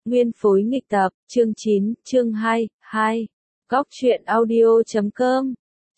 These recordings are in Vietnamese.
Nguyên phối nghịch tập, chương 9, chương 2, 2. Góc truyện audio.com.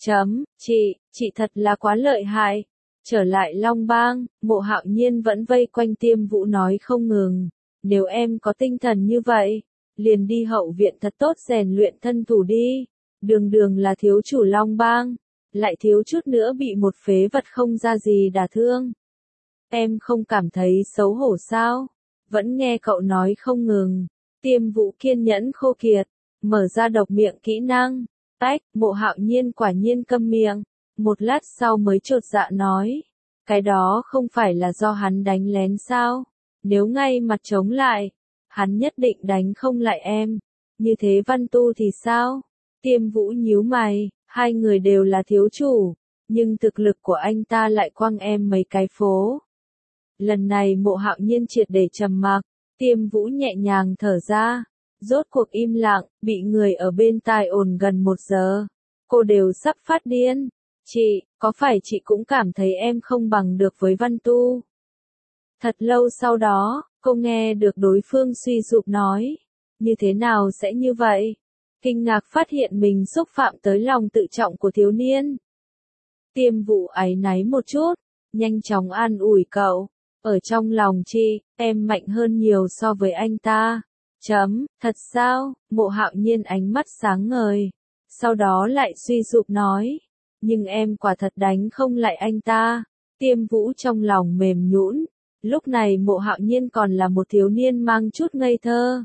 Chị thật là quá lợi hại. Trở lại Long Bang, Mộ Hạo Nhiên vẫn vây quanh Tiêm Vũ nói không ngừng. Nếu em có tinh thần như vậy, liền đi hậu viện thật tốt rèn luyện thân thủ đi. Đường là thiếu chủ Long Bang, lại thiếu chút nữa bị một phế vật không ra gì đả thương. Em không cảm thấy xấu hổ sao? Vẫn nghe cậu nói không ngừng. Tiêm Vũ kiên nhẫn khô kiệt, mở ra độc miệng kỹ năng. Tách, Mộ Hạo Nhiên quả nhiên câm miệng. Một lát sau mới chột dạ nói. Cái đó không phải là do hắn đánh lén sao? Nếu ngay mặt chống lại, hắn nhất định đánh không lại em. Như thế Văn Tu thì sao? Tiêm Vũ nhíu mày, hai người đều là thiếu chủ, nhưng thực lực của anh ta lại quăng em mấy cái phố. Lần này Mộ Hạo Nhiên triệt để trầm mặc, Tiêm Vũ nhẹ nhàng thở ra, rốt cuộc im lặng, bị người ở bên tai ồn gần 1 giờ. Cô đều sắp phát điên. Chị, có phải chị cũng cảm thấy em không bằng được với Văn Tu? Thật lâu sau đó, cô nghe được đối phương suy sụp nói. Như thế nào sẽ như vậy? Kinh ngạc phát hiện mình xúc phạm tới lòng tự trọng của thiếu niên. Tiêm Vũ áy náy một chút, nhanh chóng an ủi cậu. Ở trong lòng chị, em mạnh hơn nhiều so với anh ta. Thật sao? Mộ Hạo Nhiên ánh mắt sáng ngời. Sau đó lại suy sụp nói. Nhưng em quả thật đánh không lại anh ta. Tiêm Vũ trong lòng mềm nhũn. Lúc này Mộ Hạo Nhiên còn là một thiếu niên mang chút ngây thơ.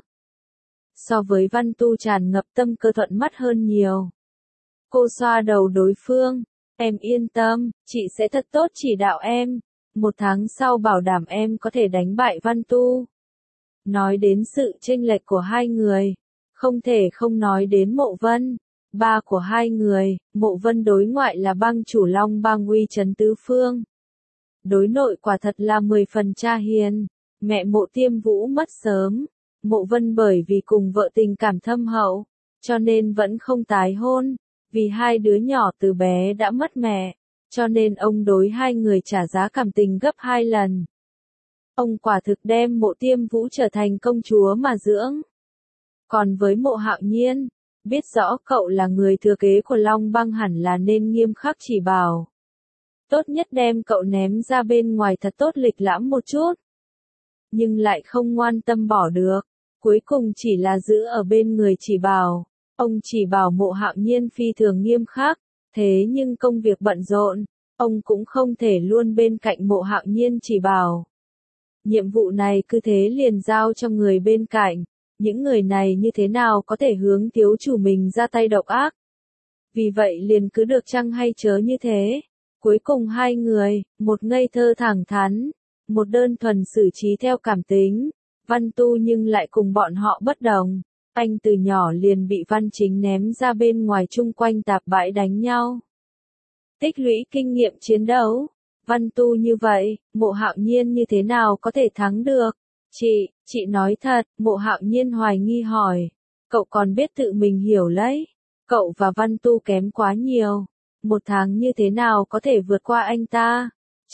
So với Văn Tu tràn ngập tâm cơ thuận mắt hơn nhiều. Cô xoa đầu đối phương. Em yên tâm, chị sẽ thật tốt chỉ đạo em. 1 tháng sau bảo đảm em có thể đánh bại Văn Tu. Nói đến sự chênh lệch của hai người, không thể không nói đến Mộ Vân. Ba của hai người, Mộ Vân đối ngoại là bang chủ Long Bang uy trấn tứ phương. Đối nội quả thật là 10 phần cha hiền. Mẹ Mộ Tiêm Vũ mất sớm. Mộ Vân bởi vì cùng vợ tình cảm thâm hậu, cho nên vẫn không tái hôn. Vì hai đứa nhỏ từ bé đã mất mẹ, cho nên ông đối hai người trả giá cảm tình gấp 2 lần. Ông quả thực đem Mộ Tiêm Vũ trở thành công chúa mà dưỡng. Còn với Mộ Hạo Nhiên, biết rõ cậu là người thừa kế của Long Bang hẳn là nên nghiêm khắc chỉ bảo. Tốt nhất đem cậu ném ra bên ngoài thật tốt lịch lãm một chút. Nhưng lại không ngoan tâm bỏ được, cuối cùng chỉ là giữ ở bên người chỉ bảo. Ông chỉ bảo Mộ Hạo Nhiên phi thường nghiêm khắc, thế nhưng công việc bận rộn, ông cũng không thể luôn bên cạnh Mộ Hạo Nhiên chỉ bảo. Nhiệm vụ này cứ thế liền giao cho người bên cạnh, những người này như thế nào có thể hướng thiếu chủ mình ra tay độc ác. Vì vậy liền cứ được chăng hay chớ như thế. Cuối cùng hai người, một ngây thơ thẳng thắn, một đơn thuần xử trí theo cảm tính. Văn Tu nhưng lại cùng bọn họ bất đồng. Anh từ nhỏ liền bị Văn Chính ném ra bên ngoài chung quanh tạp bãi đánh nhau. Tích lũy kinh nghiệm chiến đấu. Văn Tu như vậy, Mộ Hạo Nhiên như thế nào có thể thắng được? Chị nói thật, Mộ Hạo Nhiên hoài nghi hỏi. Cậu còn biết tự mình hiểu lấy. Cậu và Văn Tu kém quá nhiều. 1 tháng như thế nào có thể vượt qua anh ta?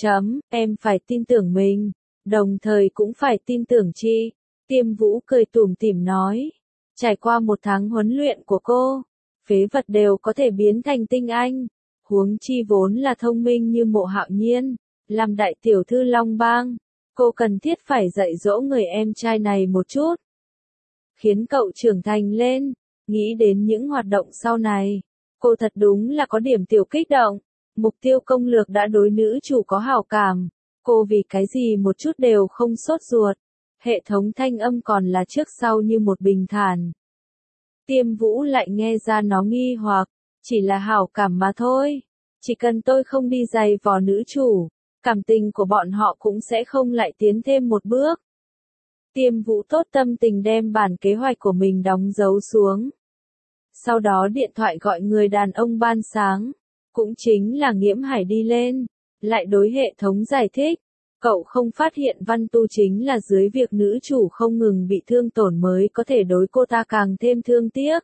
Em phải tin tưởng mình. Đồng thời cũng phải tin tưởng chị. Tiêm Vũ cười tủm tỉm nói. Trải qua 1 tháng huấn luyện của cô, phế vật đều có thể biến thành tinh anh. Huống chi vốn là thông minh như Mộ Hạo Nhiên, làm đại tiểu thư Long Bang. Cô cần thiết phải dạy dỗ người em trai này một chút. Khiến cậu trưởng thành lên, nghĩ đến những hoạt động sau này. Cô thật đúng là có điểm tiểu kích động. Mục tiêu công lược đã đối nữ chủ có hảo cảm. Cô vì cái gì một chút đều không sốt ruột. Hệ thống thanh âm còn là trước sau như một bình thản. Tiêm Vũ lại nghe ra nó nghi hoặc, chỉ là hảo cảm mà thôi. Chỉ cần tôi không đi giày vò nữ chủ, cảm tình của bọn họ cũng sẽ không lại tiến thêm một bước. Tiêm Vũ tốt tâm tình đem bản kế hoạch của mình đóng dấu xuống. Sau đó điện thoại gọi người đàn ông ban sáng, cũng chính là Nghiễm Hải đi lên, lại đối hệ thống giải thích. Cậu không phát hiện Văn Tu chính là dưới việc nữ chủ không ngừng bị thương tổn mới có thể đối cô ta càng thêm thương tiếc.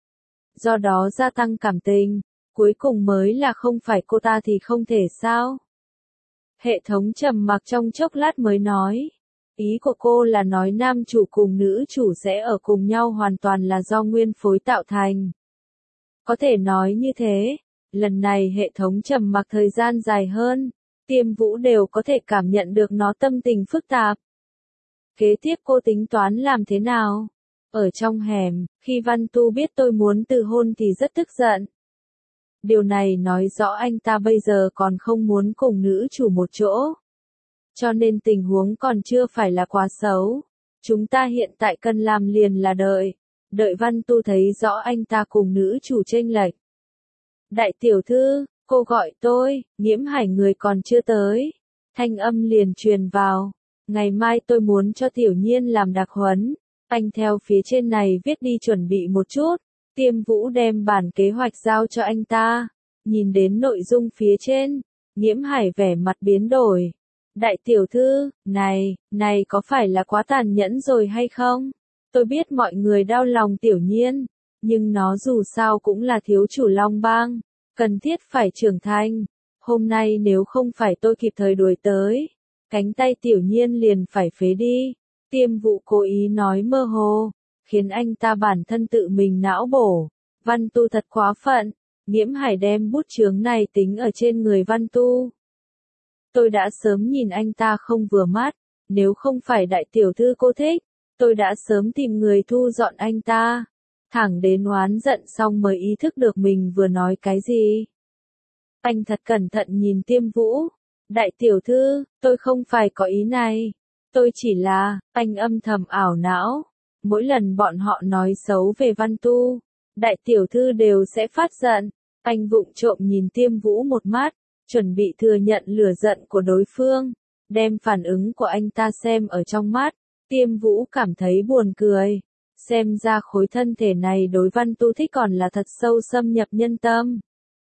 Do đó gia tăng cảm tình, cuối cùng mới là không phải cô ta thì không thể sao. Hệ thống trầm mặc trong chốc lát mới nói. Ý của cô là nói nam chủ cùng nữ chủ sẽ ở cùng nhau hoàn toàn là do nguyên phối tạo thành. Có thể nói như thế, lần này hệ thống trầm mặc thời gian dài hơn, Tiêm Vũ đều có thể cảm nhận được nó tâm tình phức tạp. Kế tiếp cô tính toán làm thế nào? Ở trong hẻm, khi Văn Tu biết tôi muốn từ hôn thì rất tức giận. Điều này nói rõ anh ta bây giờ còn không muốn cùng nữ chủ một chỗ. Cho nên tình huống còn chưa phải là quá xấu. Chúng ta hiện tại cần làm liền là đợi. Đợi Văn Tu thấy rõ anh ta cùng nữ chủ chênh lệch. Đại tiểu thư, cô gọi tôi, Nghiễm Hải người còn chưa tới. Thanh âm liền truyền vào. Ngày mai tôi muốn cho Tiểu Nhiên làm đặc huấn. Anh theo phía trên này viết đi chuẩn bị một chút. Tiêm Vũ đem bản kế hoạch giao cho anh ta. Nhìn đến nội dung phía trên, Nghiễm Hải vẻ mặt biến đổi. Đại tiểu thư, này có phải là quá tàn nhẫn rồi hay không? Tôi biết mọi người đau lòng Tiểu Nhiên, nhưng nó dù sao cũng là thiếu chủ Long Bang, cần thiết phải trưởng thành. Hôm nay nếu không phải tôi kịp thời đuổi tới, cánh tay Tiểu Nhiên liền phải phế đi. Tiêm Vũ cố ý nói mơ hồ, khiến anh ta bản thân tự mình não bổ. Văn Tu thật quá phận, Nghiễm Hải đem bút chướng này tính ở trên người Văn Tu. Tôi đã sớm nhìn anh ta không vừa mắt, nếu không phải đại tiểu thư cô thích, tôi đã sớm tìm người thu dọn anh ta. Thẳng đến oán giận xong mới ý thức được mình vừa nói cái gì. Anh thật cẩn thận nhìn Tiêm Vũ. Đại tiểu thư, tôi không phải có ý này. Tôi chỉ là, anh âm thầm ảo não. Mỗi lần bọn họ nói xấu về Văn Tu, đại tiểu thư đều sẽ phát giận. Anh vụng trộm nhìn Tiêm Vũ một mắt, chuẩn bị thừa nhận lửa giận của đối phương, đem phản ứng của anh ta xem ở trong mắt. Tiêm Vũ cảm thấy buồn cười. Xem ra khối thân thể này đối Văn Tu thích còn là thật sâu xâm nhập nhân tâm.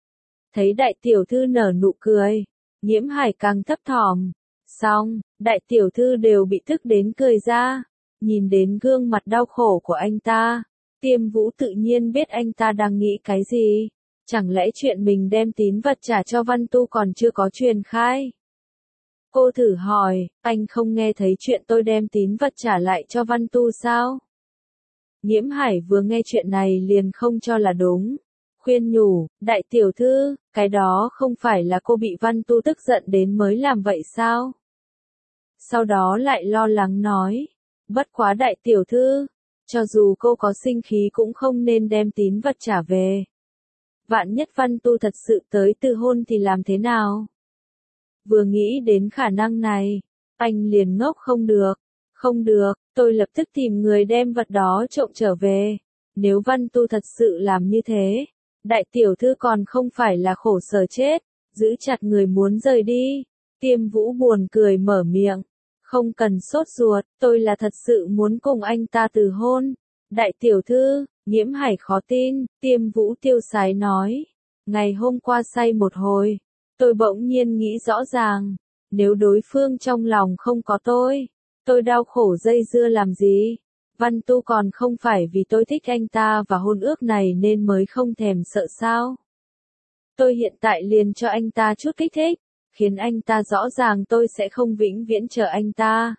Thấy đại tiểu thư nở nụ cười, Nghiễm Hải càng thấp thỏm. Xong, đại tiểu thư đều bị tức đến cười ra. Nhìn đến gương mặt đau khổ của anh ta, Tiêm Vũ tự nhiên biết anh ta đang nghĩ cái gì. Chẳng lẽ chuyện mình đem tín vật trả cho Văn Tu còn chưa có truyền khai? Cô thử hỏi, anh không nghe thấy chuyện tôi đem tín vật trả lại cho Văn Tu sao? Nghiễm Hải vừa nghe chuyện này liền không cho là đúng. Khuyên nhủ, đại tiểu thư, cái đó không phải là cô bị Văn Tu tức giận đến mới làm vậy sao? Sau đó lại lo lắng nói, bất quá đại tiểu thư, cho dù cô có sinh khí cũng không nên đem tín vật trả về. Vạn nhất Văn Tu thật sự tới từ hôn thì làm thế nào? Vừa nghĩ đến khả năng này, anh liền ngốc không được, tôi lập tức tìm người đem vật đó trộm trở về. Nếu Văn Tu thật sự làm như thế, đại tiểu thư còn không phải là khổ sở chết, giữ chặt người muốn rời đi. Tiêm Vũ buồn cười mở miệng, không cần sốt ruột, tôi là thật sự muốn cùng anh ta từ hôn. Đại tiểu thư, Nghiễm Hải khó tin, Tiêm Vũ tiêu sái nói. Ngày hôm qua say một hồi, tôi bỗng nhiên nghĩ rõ ràng, nếu đối phương trong lòng không có tôi đau khổ dây dưa làm gì? Văn Tu còn không phải vì tôi thích anh ta và hôn ước này nên mới không thèm sợ sao? Tôi hiện tại liền cho anh ta chút kích thích, khiến anh ta rõ ràng tôi sẽ không vĩnh viễn chờ anh ta.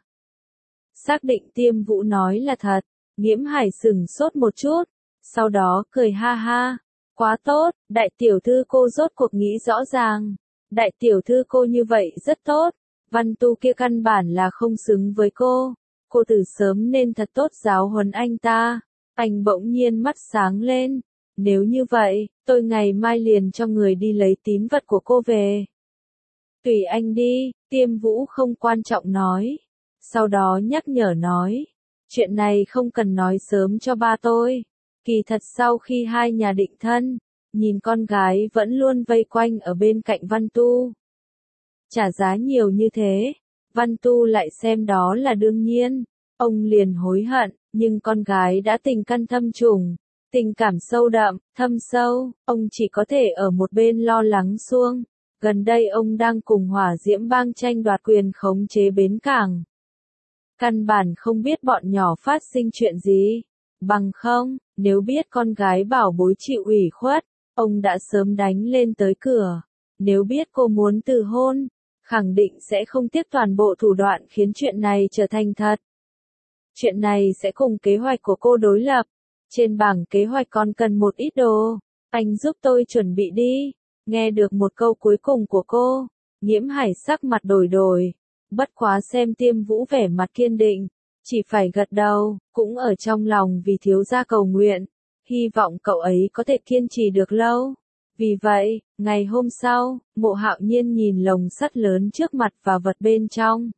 Xác định Tiêm Vũ nói là thật, Nghiễm Hải sửng sốt một chút, sau đó cười ha ha. Quá tốt, đại tiểu thư cô rốt cuộc nghĩ rõ ràng. Đại tiểu thư cô như vậy rất tốt. Văn Tu kia căn bản là không xứng với cô. Cô từ sớm nên thật tốt giáo huấn anh ta. Anh bỗng nhiên mắt sáng lên. Nếu như vậy, tôi ngày mai liền cho người đi lấy tín vật của cô về. Tùy anh đi, Tiêm Vũ không quan trọng nói. Sau đó nhắc nhở nói. Chuyện này không cần nói sớm cho ba tôi. Kỳ thật sau khi hai nhà định thân, nhìn con gái vẫn luôn vây quanh ở bên cạnh Văn Tu. Trả giá nhiều như thế, Văn Tu lại xem đó là đương nhiên. Ông liền hối hận, nhưng con gái đã tình căn thâm trùng, tình cảm sâu đậm, thâm sâu, ông chỉ có thể ở một bên lo lắng xuông. Gần đây ông đang cùng Hỏa Diễm Bang tranh đoạt quyền khống chế bến cảng. Căn bản không biết bọn nhỏ phát sinh chuyện gì. Bằng không, nếu biết con gái bảo bối chịu ủy khuất, ông đã sớm đánh lên tới cửa. Nếu biết cô muốn từ hôn, khẳng định sẽ không tiếc toàn bộ thủ đoạn khiến chuyện này trở thành thật. Chuyện này sẽ cùng kế hoạch của cô đối lập. Trên bảng kế hoạch còn cần một ít đồ. Anh giúp tôi chuẩn bị đi. Nghe được một câu cuối cùng của cô, Nhiễm Hải sắc mặt đổi đổi. Bất quá xem Tiêm Vũ vẻ mặt kiên định, chỉ phải gật đầu, cũng ở trong lòng vì thiếu gia cầu nguyện, hy vọng cậu ấy có thể kiên trì được lâu. Vì vậy, ngày hôm sau, Mộ Hạo Nhiên nhìn lồng sắt lớn trước mặt và vật bên trong.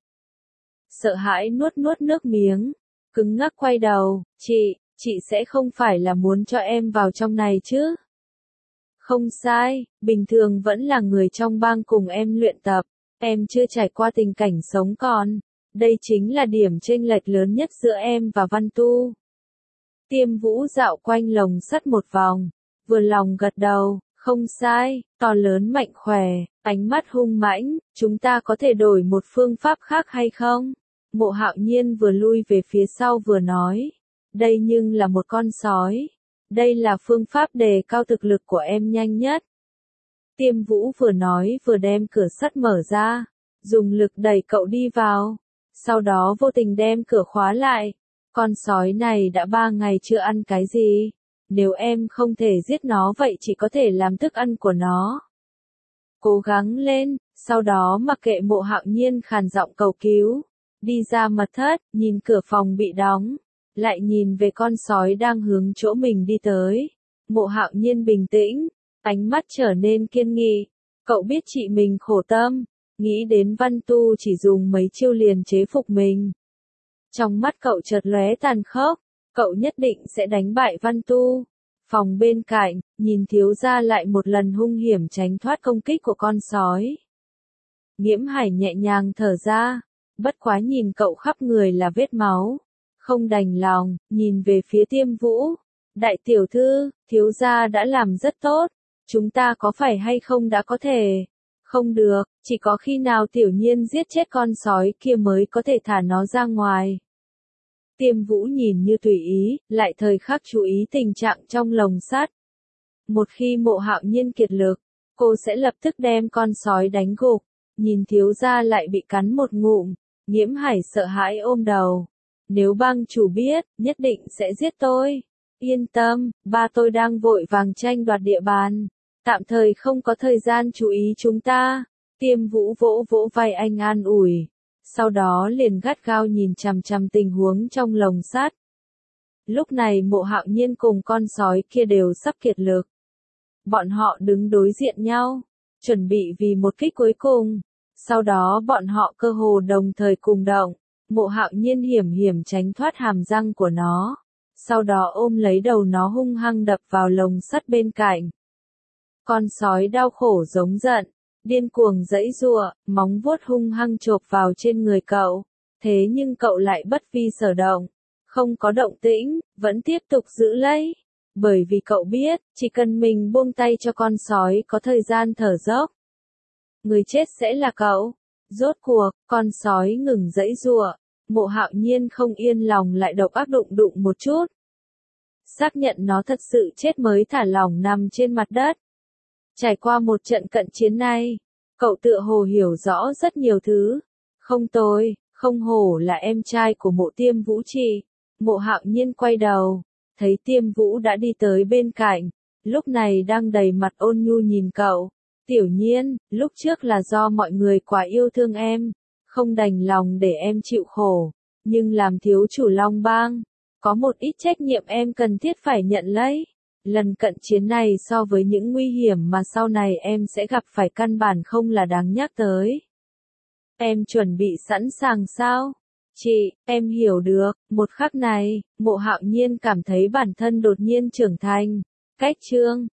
Sợ hãi nuốt nuốt nước miếng, cứng ngắc quay đầu, chị sẽ không phải là muốn cho em vào trong này chứ? Không sai, bình thường vẫn là người trong bang cùng em luyện tập, em chưa trải qua tình cảnh sống còn. Đây chính là điểm chênh lệch lớn nhất giữa em và Văn Tu. Tiêm Vũ dạo quanh lồng sắt một vòng, vừa lòng gật đầu, không sai, to lớn mạnh khỏe, ánh mắt hung mãnh, chúng ta có thể đổi một phương pháp khác hay không? Mộ Hạo Nhiên vừa lui về phía sau vừa nói, đây nhưng là một con sói, đây là phương pháp đề cao thực lực của em nhanh nhất. Tiêm Vũ vừa nói vừa đem cửa sắt mở ra, dùng lực đẩy cậu đi vào, sau đó vô tình đem cửa khóa lại. Con sói này đã 3 ngày chưa ăn cái gì, nếu em không thể giết nó vậy chỉ có thể làm thức ăn của nó. Cố gắng lên, sau đó mặc kệ Mộ Hạo Nhiên khàn giọng cầu cứu, đi ra mật thất, nhìn cửa phòng bị đóng, lại nhìn về con sói đang hướng chỗ mình đi tới. Mộ Hạo Nhiên bình tĩnh, ánh mắt trở nên kiên nghị, cậu biết chị mình khổ tâm, nghĩ đến Văn Tu chỉ dùng mấy chiêu liền chế phục mình. Trong mắt cậu chợt lóe tàn khốc, cậu nhất định sẽ đánh bại Văn Tu. Phòng bên cạnh, nhìn thiếu gia lại một lần hung hiểm tránh thoát công kích của con sói. Nhiễm Hải nhẹ nhàng thở ra, bất quá nhìn cậu khắp người là vết máu, không đành lòng, nhìn về phía Tiêm Vũ. Đại tiểu thư, thiếu gia đã làm rất tốt, chúng ta có phải hay không đã có thể? Không được, chỉ có khi nào Tiểu Nhiên giết chết con sói kia mới có thể thả nó ra ngoài. Tiêm Vũ nhìn như tùy ý, lại thời khắc chú ý tình trạng trong lồng sắt. Một khi Mộ Hạo Nhiên kiệt lực, cô sẽ lập tức đem con sói đánh gục. Nhìn thiếu gia lại bị cắn một ngụm, Nhiễm Hải sợ hãi ôm đầu. Nếu bang chủ biết, nhất định sẽ giết tôi. Yên tâm, ba tôi đang vội vàng tranh đoạt địa bàn, tạm thời không có thời gian chú ý chúng ta. Tiêm Vũ vỗ vỗ vai anh an ủi, sau đó liền gắt gao nhìn chằm chằm tình huống trong lồng sắt. Lúc này Mộ Hạo Nhiên cùng con sói kia đều sắp kiệt lực. Bọn họ đứng đối diện nhau, chuẩn bị vì một kích cuối cùng. Sau đó bọn họ cơ hồ đồng thời cùng động. Mộ Hạo Nhiên hiểm hiểm tránh thoát hàm răng của nó, sau đó ôm lấy đầu nó hung hăng đập vào lồng sắt bên cạnh. Con sói đau khổ giống giận, điên cuồng giãy giụa, móng vuốt hung hăng chộp vào trên người cậu, thế nhưng cậu lại bất vi sở động, không có động tĩnh, vẫn tiếp tục giữ lấy, bởi vì cậu biết, chỉ cần mình buông tay cho con sói có thời gian thở dốc, người chết sẽ là cậu. Rốt cuộc, con sói ngừng giãy giụa, Mộ Hạo Nhiên không yên lòng lại độc ác đụng đụng một chút. Xác nhận nó thật sự chết mới thả lỏng nằm trên mặt đất. Trải qua một trận cận chiến này, cậu tựa hồ hiểu rõ rất nhiều thứ. Không tồi, không hổ là em trai của Mộ Tiêm Vũ chị. Mộ Hạo Nhiên quay đầu, thấy Tiêm Vũ đã đi tới bên cạnh, lúc này đang đầy mặt ôn nhu nhìn cậu. Tiểu Nhiên, lúc trước là do mọi người quá yêu thương em, không đành lòng để em chịu khổ, nhưng làm thiếu chủ Long Bang, có một ít trách nhiệm em cần thiết phải nhận lấy. Lần cận chiến này so với những nguy hiểm mà sau này em sẽ gặp phải căn bản không là đáng nhắc tới. Em chuẩn bị sẵn sàng sao? Chị, em hiểu được, một khắc này, Mộ Hạo Nhiên cảm thấy bản thân đột nhiên trưởng thành. Cách chương